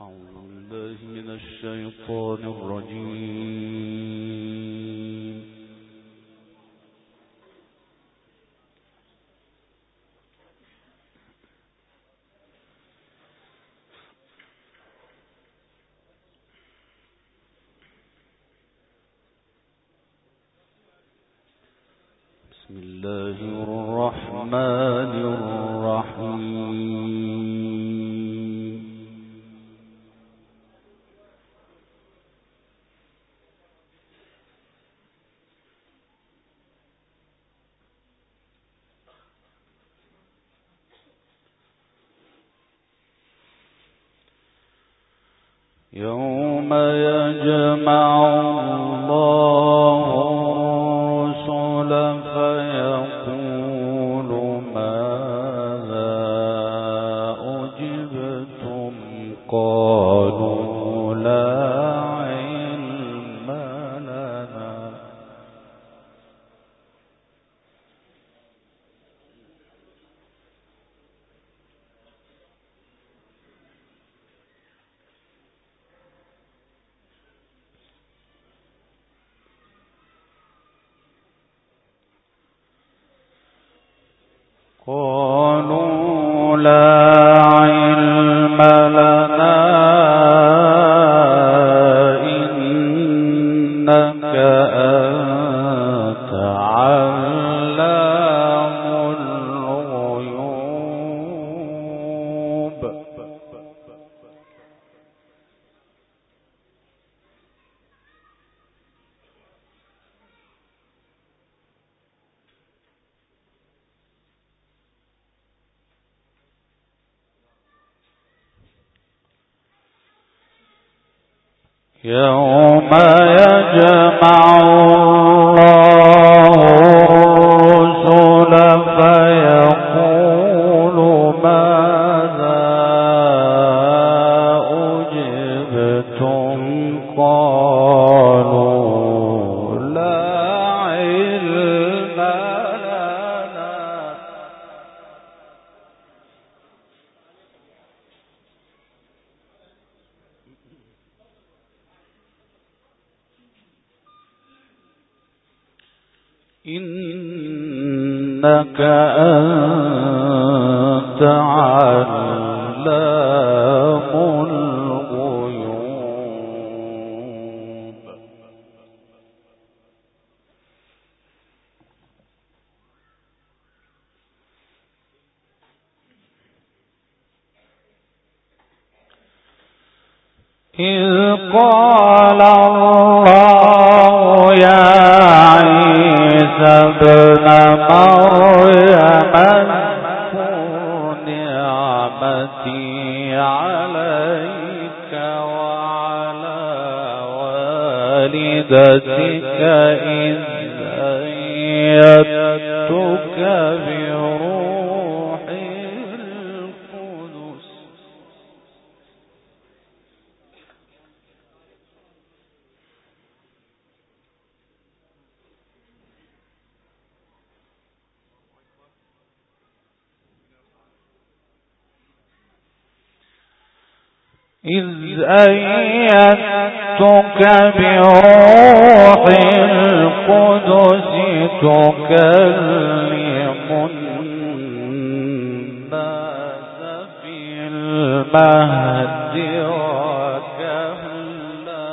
الشيطان الرجيم. بسم الله الرحمن الرحيم. يوم يجمع الله الرسل فيقول ماذا أجبتم قالوا لا علم لنا قالوا لا علم لنا إنك أنت علام الغيوب. يوم يجمع الله الرسل فيقول ماذا أجبتم قالوا لا علم لنا إنك أنت علام الغيوب. إذ قال الله يا عيسى ابن مريم اذكر نعمتي عليك وعلى والدتك إذ أيدتك بروح القدس تكلم الناس في المهد وكهلا.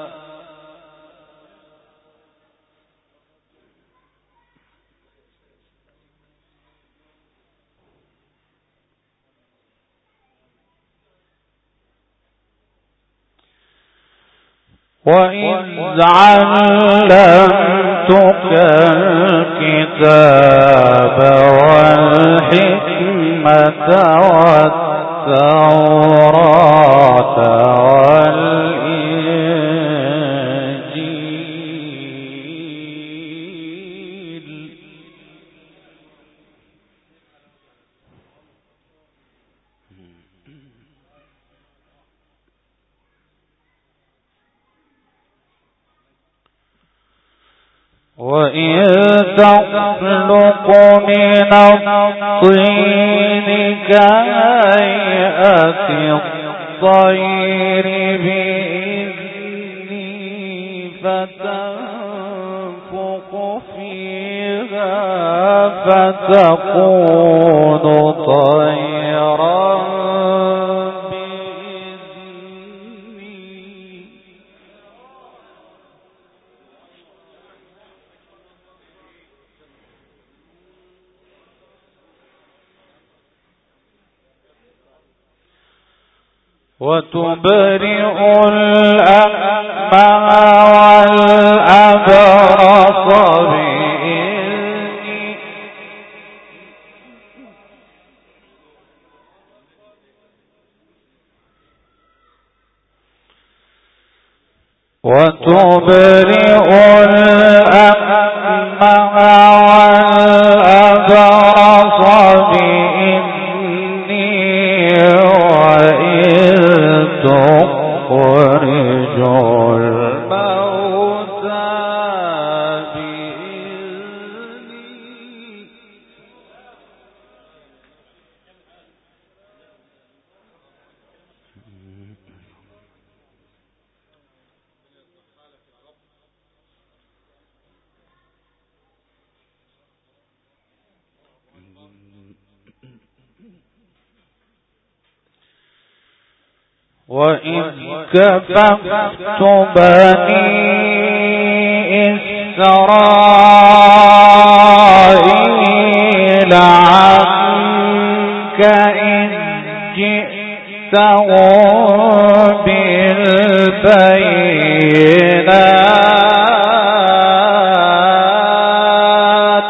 وإذ علمتك الكتاب والحكمة والتوراة والإنجيل. وإن تخلق من الطين كهيئة الطير الطير بإذني فتنفخ فيها فتكون طيرا بإذني وتبرئ الأكمه والأبرص بإذني وتبرئ الأكمه والأبرص بإذني وإذ تخرج الموتى بإذني وإذ كففت بني إسرائيل عنك إذ جئتهم بالبينات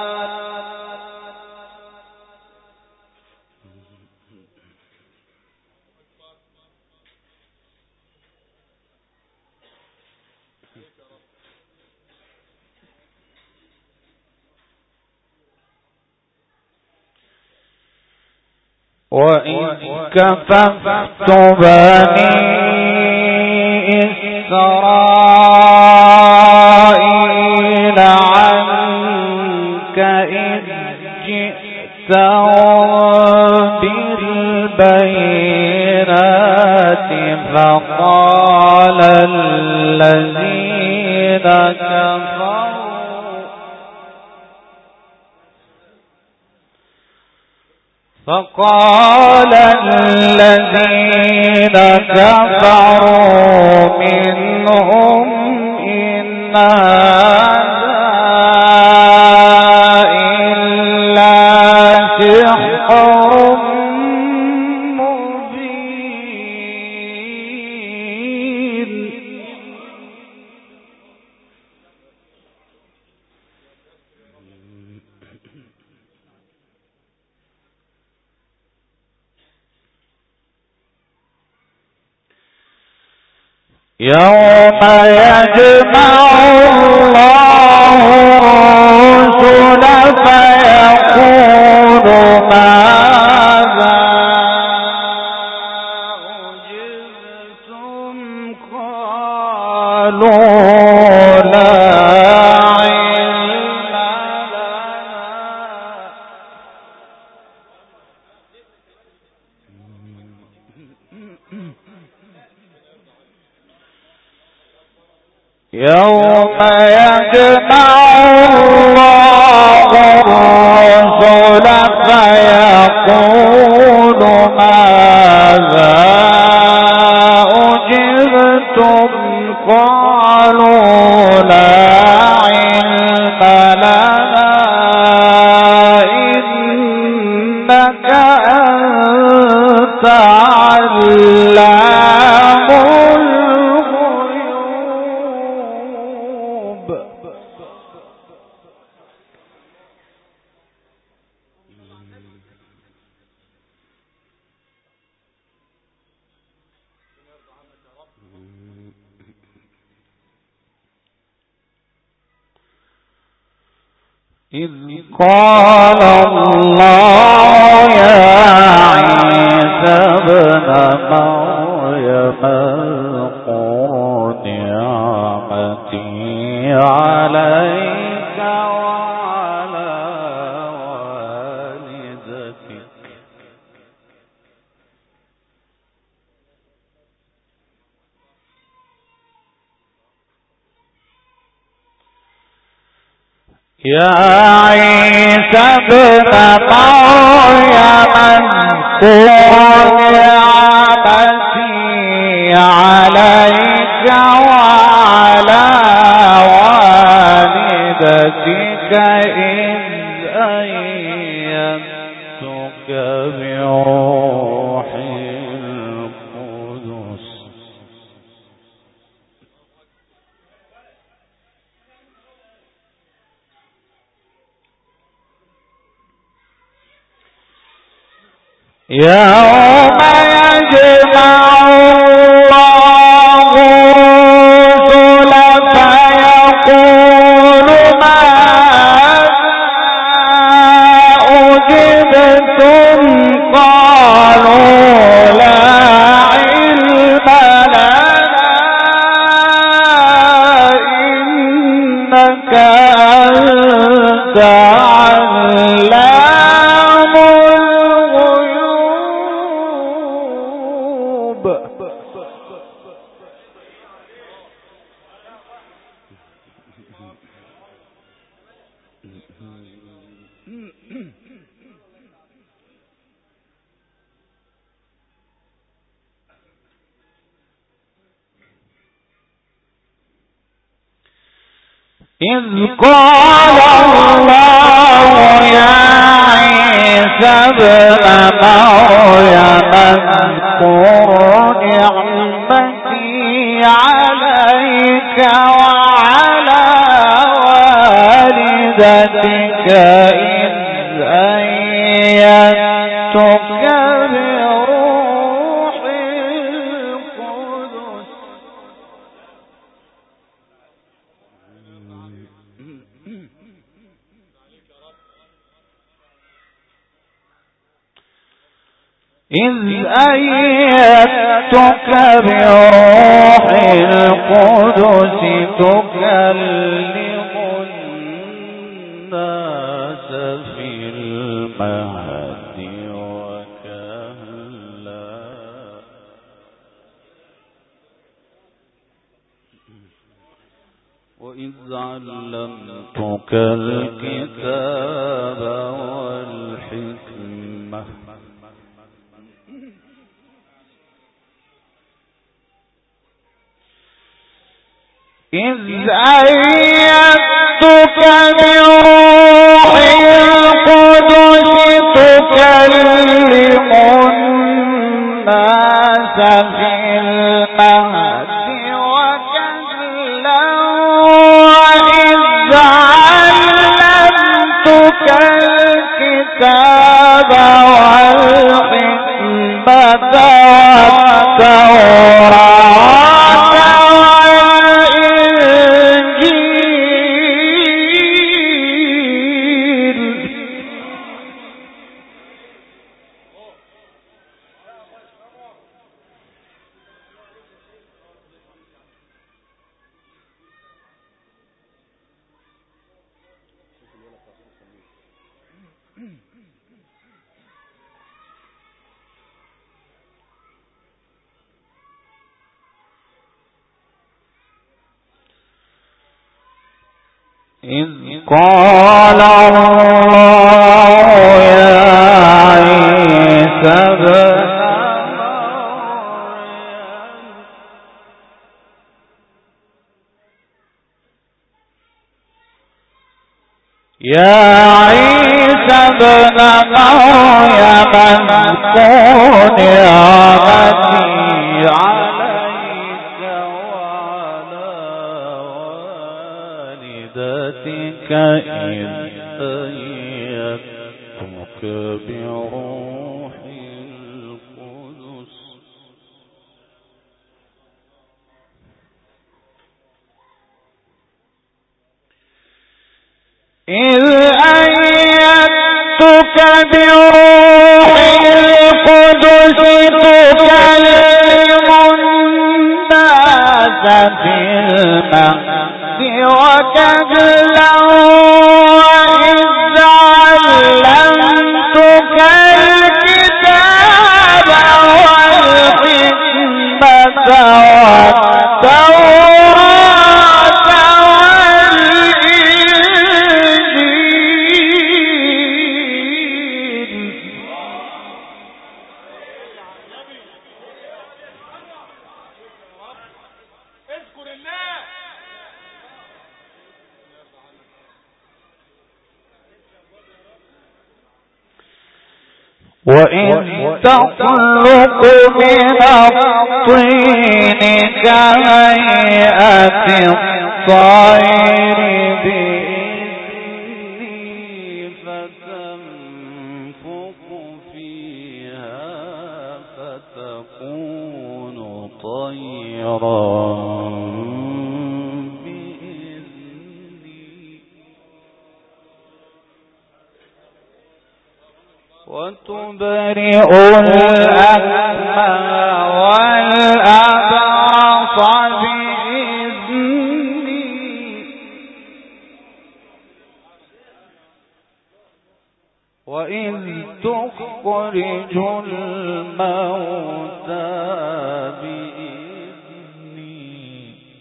وإذ كففت بني إسرائيل عنك إذ جئتهم بالبينات فقال الذين كفروا منهم إن هذا إلا سحر مبين يوم يجمع الله الرسل فيقول ماذا أجبتم قالوا لا علم يوم يجمع الله الرسل فيقول ماذا أجبتم قالوا لا علم لنا إنك أنت علام الغيوب إذ قال الله يا عيسى ابن مريم اذكر نعمتي عليك وعلى والدتك يا عيسى ابن مريم اذكر نعمتي عليك وعلى والدتك إذ أيدتك بروح القدس. يوم يجمع الله الرسل فيقول ماذا أجبتم قالوا لا علم لنا إنك أنت علام الغيوب. إذ قال الله يا عيسى ابن مريم اذكر نعمتي عليك وعلى والدتك إذ أيدتك بروح القدس. إذ أيدتك بروح القدس تكلم الناس في المهد وكهلا وإذ علمتك الكتاب والحكمة إذ أيدتك بروح القدس تكلم الناس في المهد وكهلا وإذ علمتك الكتاب والحكمة والتوراة إذ قال الله يا عيسى ابن مريم اذكر نعمتي عليك وعلى والدتك إذ أيدتك بروح القدس. إذ أيدتك بروح القدس تكلم الناس في المهد وكهلا وإذ علمتك الكتاب والحكمة والتوراة والإنجيل وإذ تخلق من الطين كهيئة الطير بإذني فتنفخ فيها فتكون طيرا وتبرئ الأكمى والأبرص بإذني وإذ تخرج الموتى بإذني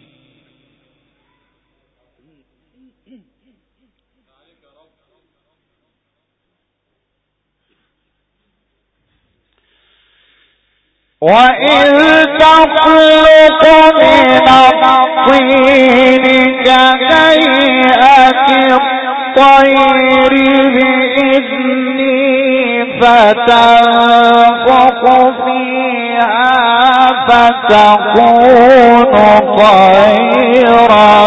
وإذ تخلق من الطين كهيئة الطير بإذني فتنفخ فيها فتكون طيرا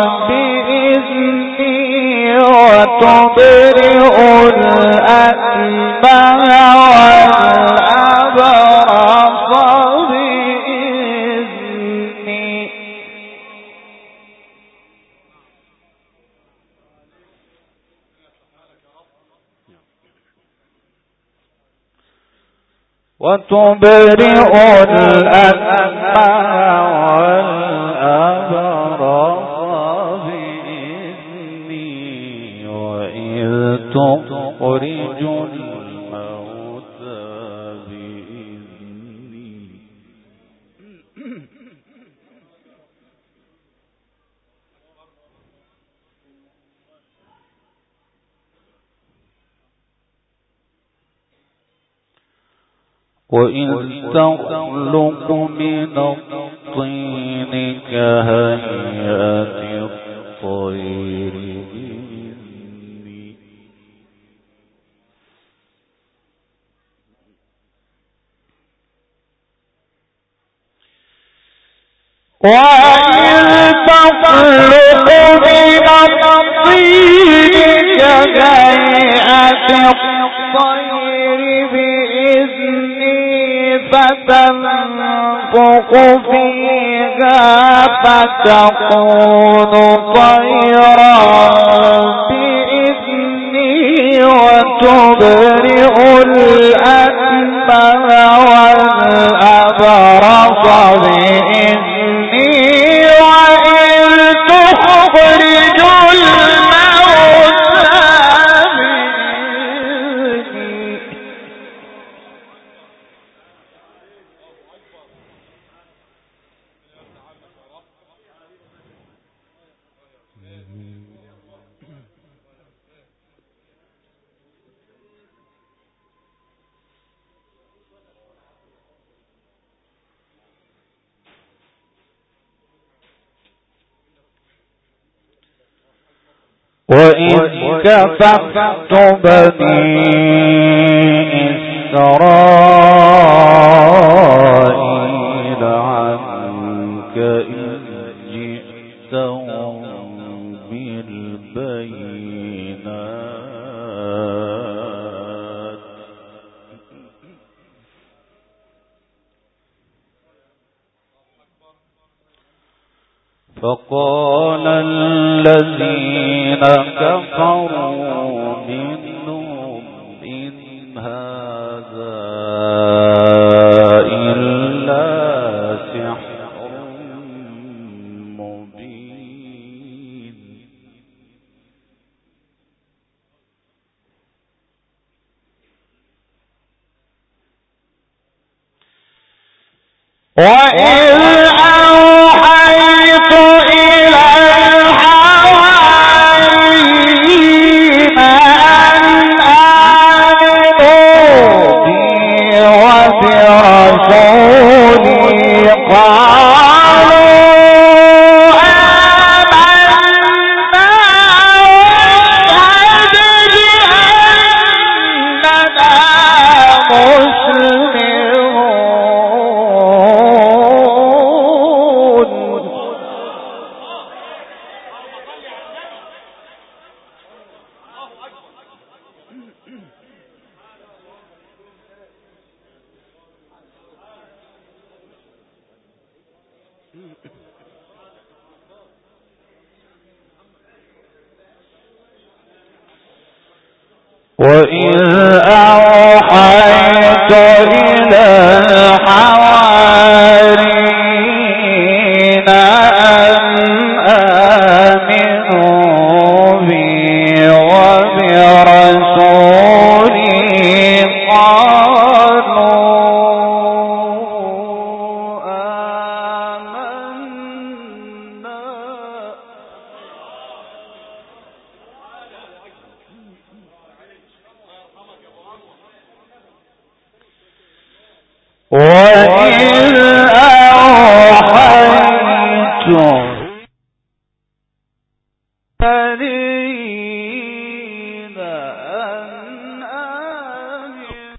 بإذني وتبرئ الأكمى والأبرص بإذني وتبرئ الأكمى والأبرص بإذني وإذ تخرج الموتى بإذني وإذ تخلق من الطين كهيئة الطير بإذني وإذ تخلق من الطين كهيئة الطير بإذني فتنفخ فيها فتكون طيرا بإذني وتبرئ الأكمى والأبرص بإذني وإذ تخرج الموتى بإذني وإذ كففت بني إسرائيل عنك إذ جئتهم بالبينات فقال الذين كفروا منهم إن هذا إلا سحر مبين وإذ أوحيت إلى الحواريين أن آمنوا بي وبرسولي قالوا آمنا واشهد بأننا وإذ أوحيت إلى الحواريين أن آمنوا بي وبرسولي قالوا وإذ أوحيت الذين أن آمنوا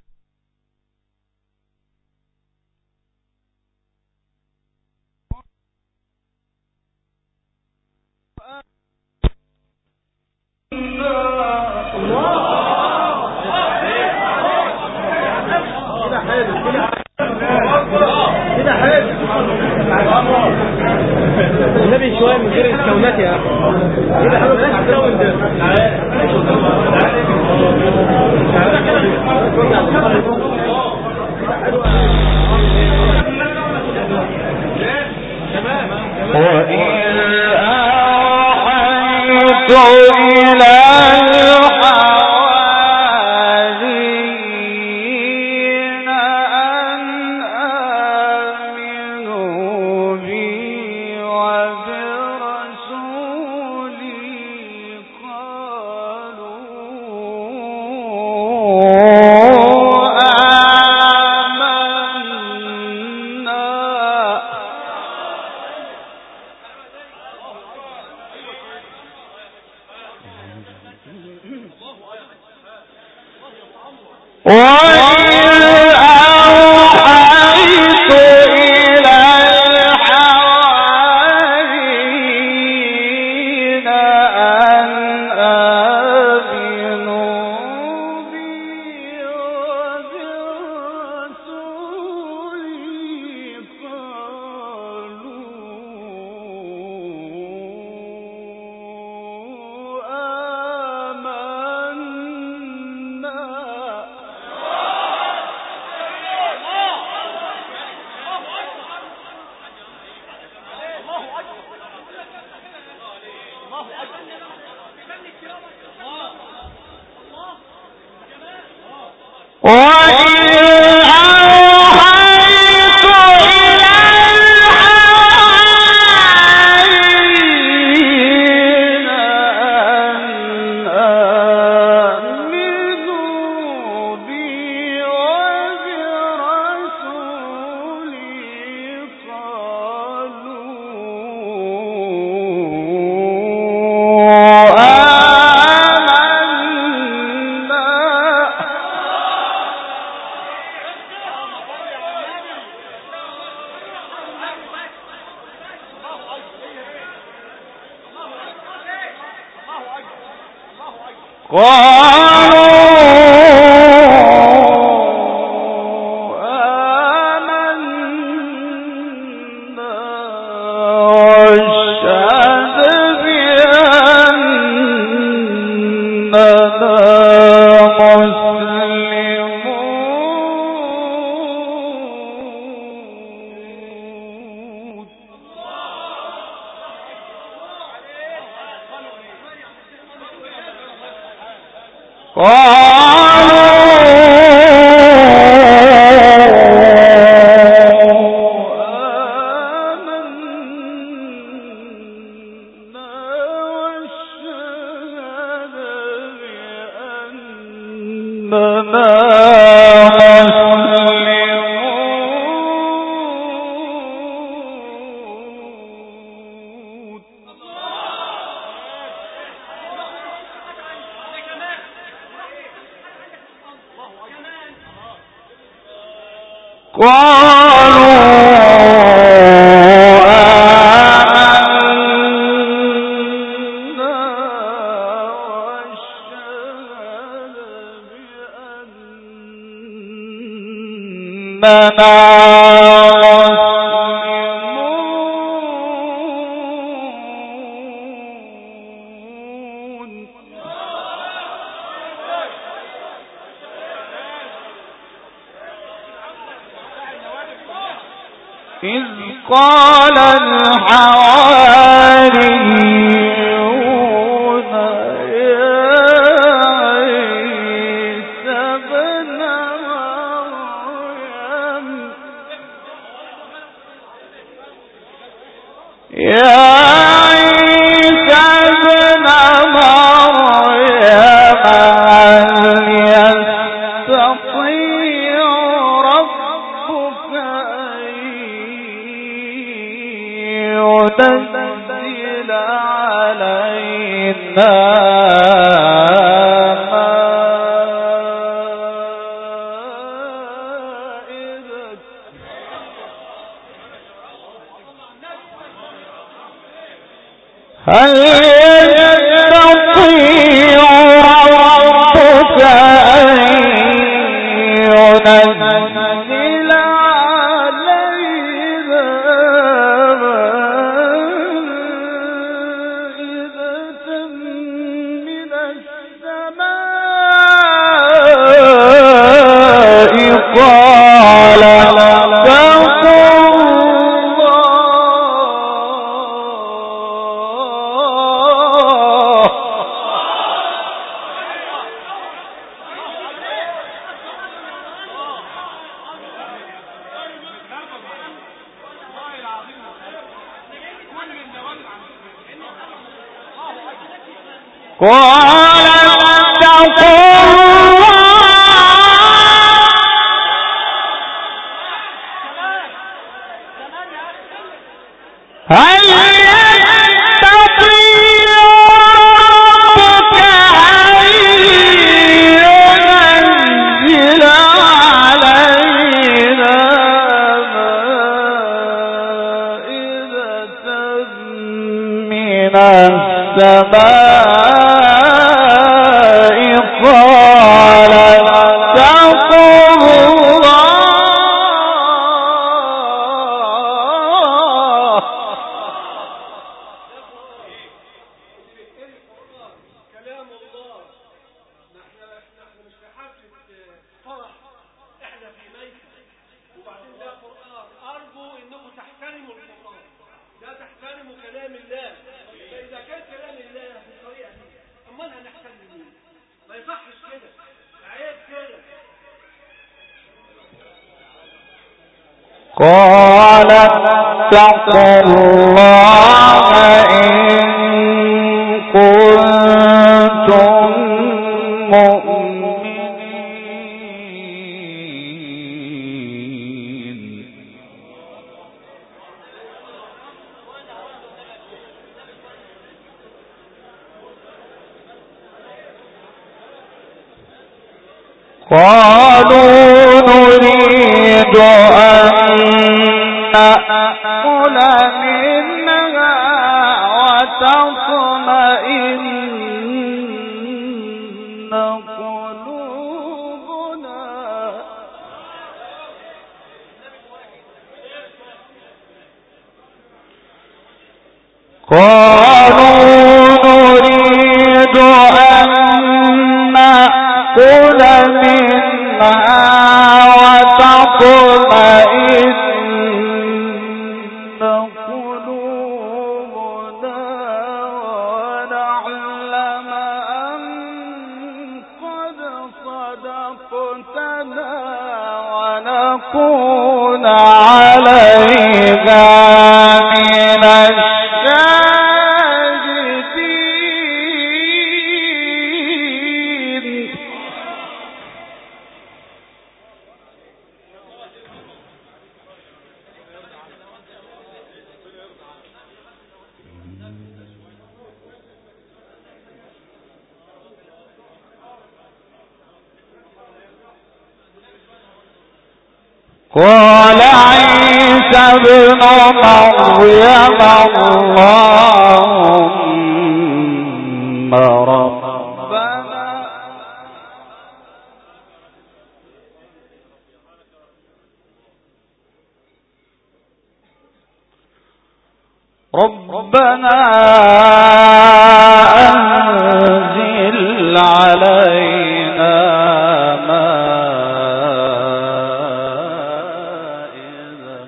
النبي شوية من غير الكونات يا أخي كده حلو الكون ده وإذ أوحيت إلى الحواريين أن آمنوا بي وبرسولي قالوا وإذ أوحيت إلى الحواريين أن آمنوا بي وبرسولي إذ قال الحواريون يا عيسى ابن مريم يا عيسى ابن مريم هل يستطيع ربك تنزل علينا مائدة هل يستطيع ربك أن ينزل قال هل يستطيع ربك أن ينزل علينا مائدة من السماء قال اتقوا الله قال اتقوا الله إن كنتم مؤمنين قالوا نريد أن نأكل منها وتطمئن قلوبنا قالوا نريد أن نأكل منها وتطمئن قلوبنا ونعلم أن قد صدقتنا ونكون عليها من الشاهدين قال عيسى ابن مريم اللهم ربنا ربنا أنزل علينا مائدة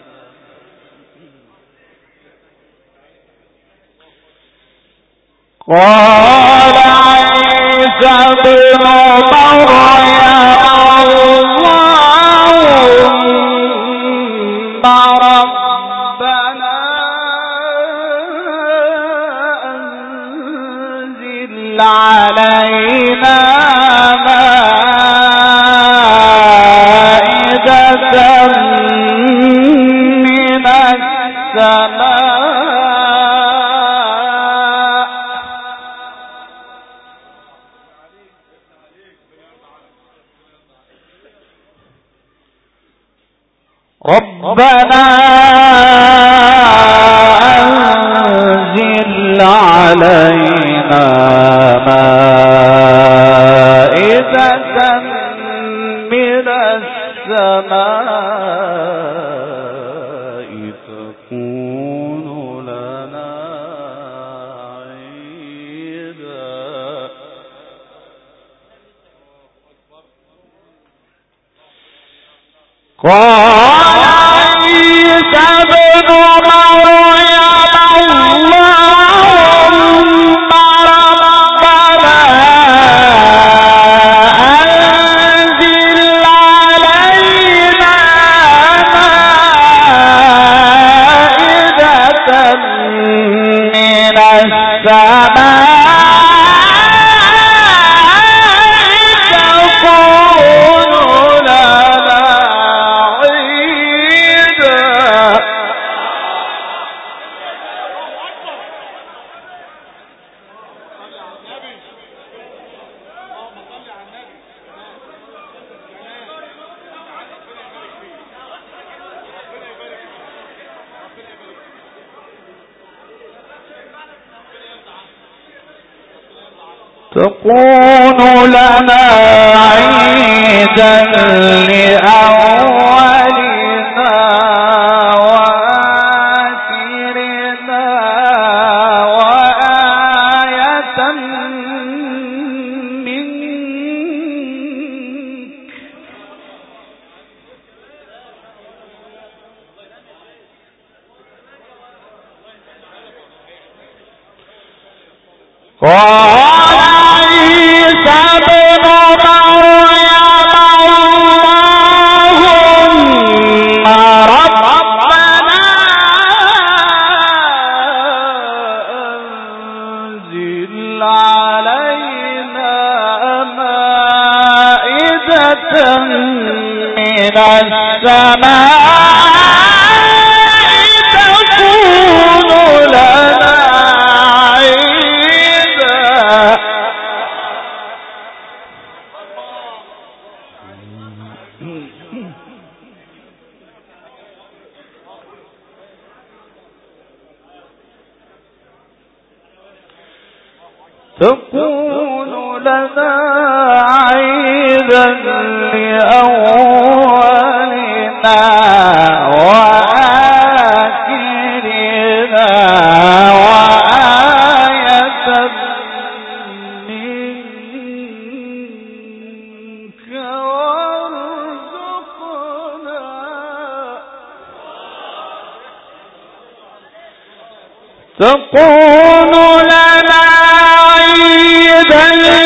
قال عيسى ابن مريم اللهم ربنا أنزل علينا مائدة من السماء ربنا أنزل علينا مائدة من السماء تكون لنا عيدا قال عيسى ابن مريم اللهم ربنا أنزل علينا مائدة من السماء تكون لنا عيدا لأولنا وآخرنا وآية منك قال عيسى ابن مريم اللهم ربنا أنزل علينا مائدة من السماء تكون لنا تكون لنا عيدا لأولنا وآخرنا وآية منك وارزقنا تكون لنا عيدا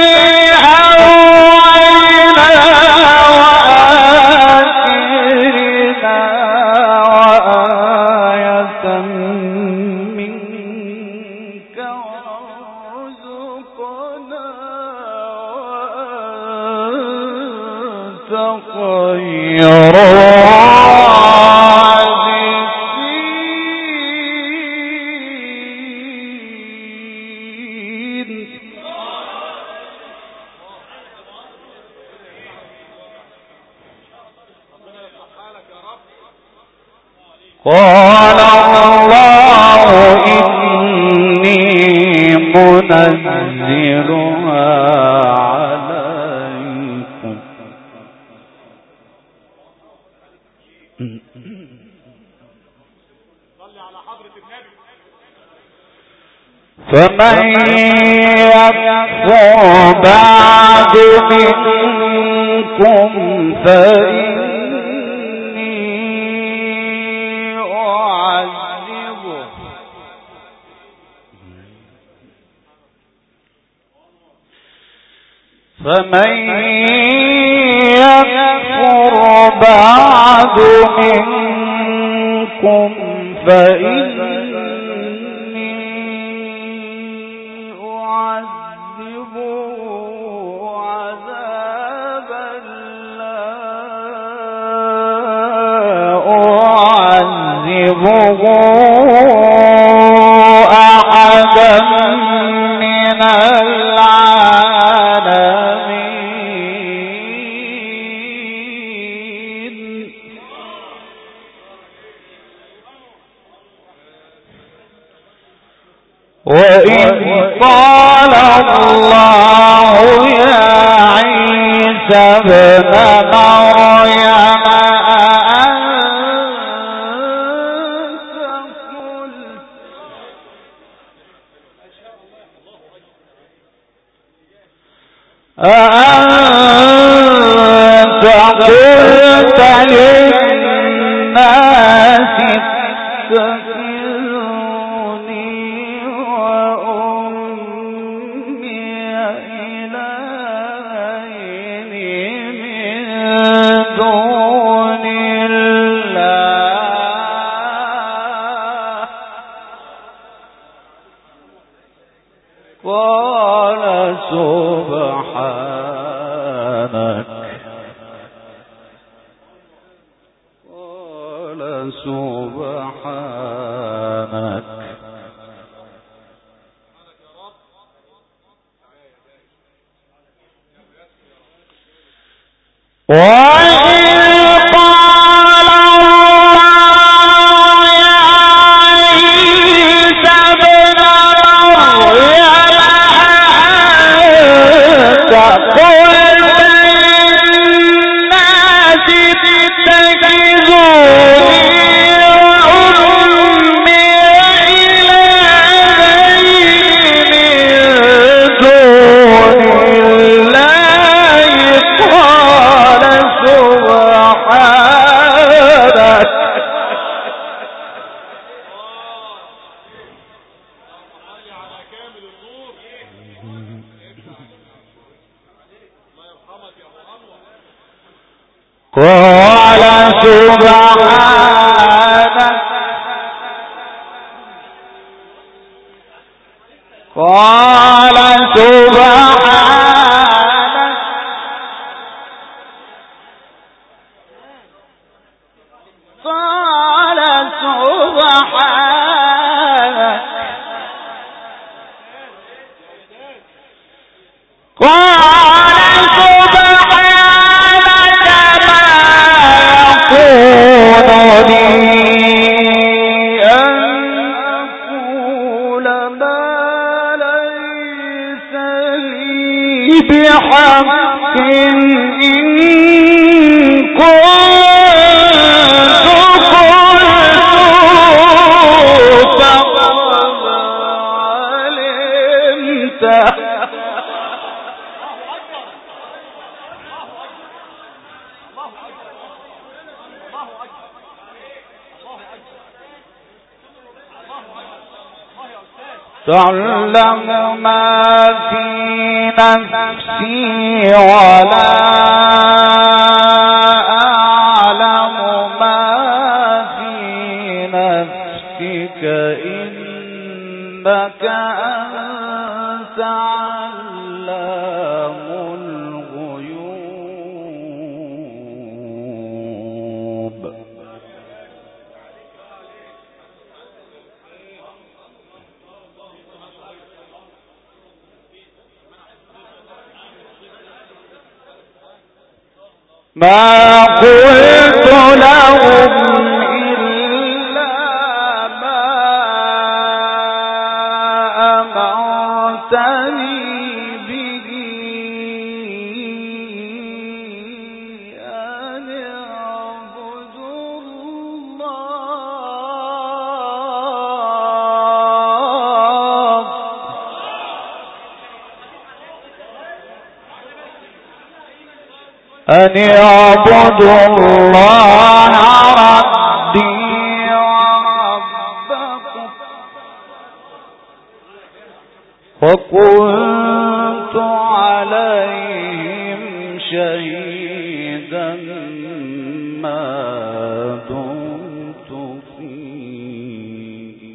لأولنا وآخرنا وآية منك وارزقنا وأنت خير قال الله إني منزلها عليكم صلي على حضرة النبي فمن يكفر بعد منكم فإني أعذبه عذابا لا أعذبه أحدا من العالمين. وإذ قال الله يا عيسى ابن مريم أأنت قلت للناس اتخذوني وأمي إلهين من دون الله؟ قال سبحانك وإذ قال الله يا عيسى ابن مريم أأنت قلت للناس اتخذوني وأمي إلهين من دون الله؟ قال سبحانك قال سبحانك قال سبحانك قال سبحانك قال سبحانك ما يكون لي أن أقول ما ليس لي بحق إن كنت قلت فقد علمته. تعلم ما في نفسي ولا أعلم ما في نفسك إنك أنت علام الغيوب. ما قلت لهم إلا ما أمرتني به أن اعبدوا الله أن اعبدوا الله ربي وربكم وكنت عليهم شهيدا ما دمت فيه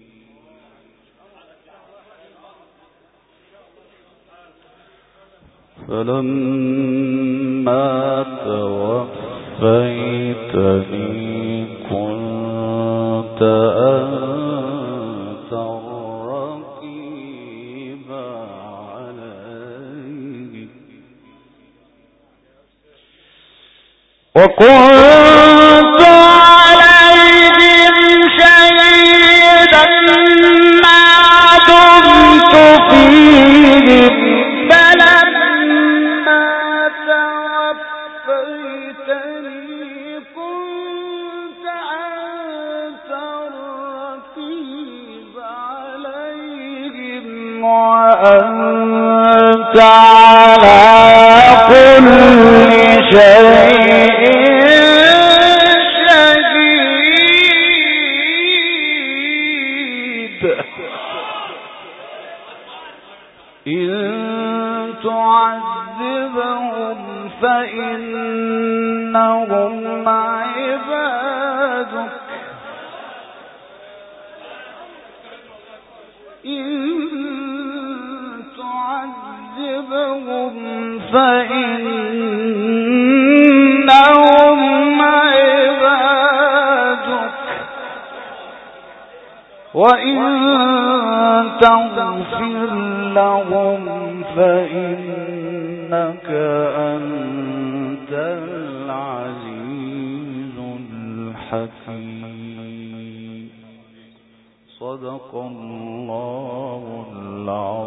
فلما توفيتني كنت أنت الرقيب علي وكنت عليهم شهيدا ما دمت فيهم فلما توفيتني كنت أنت الرقيب عليهم وأنت على كل شيء شهيد إن تعذبهم فإنهم عبادك إن تعذبهم فإنهم عبادك وإن تغفر لهم فإنك أنت العزيز الحكيم صدق الله العظيم.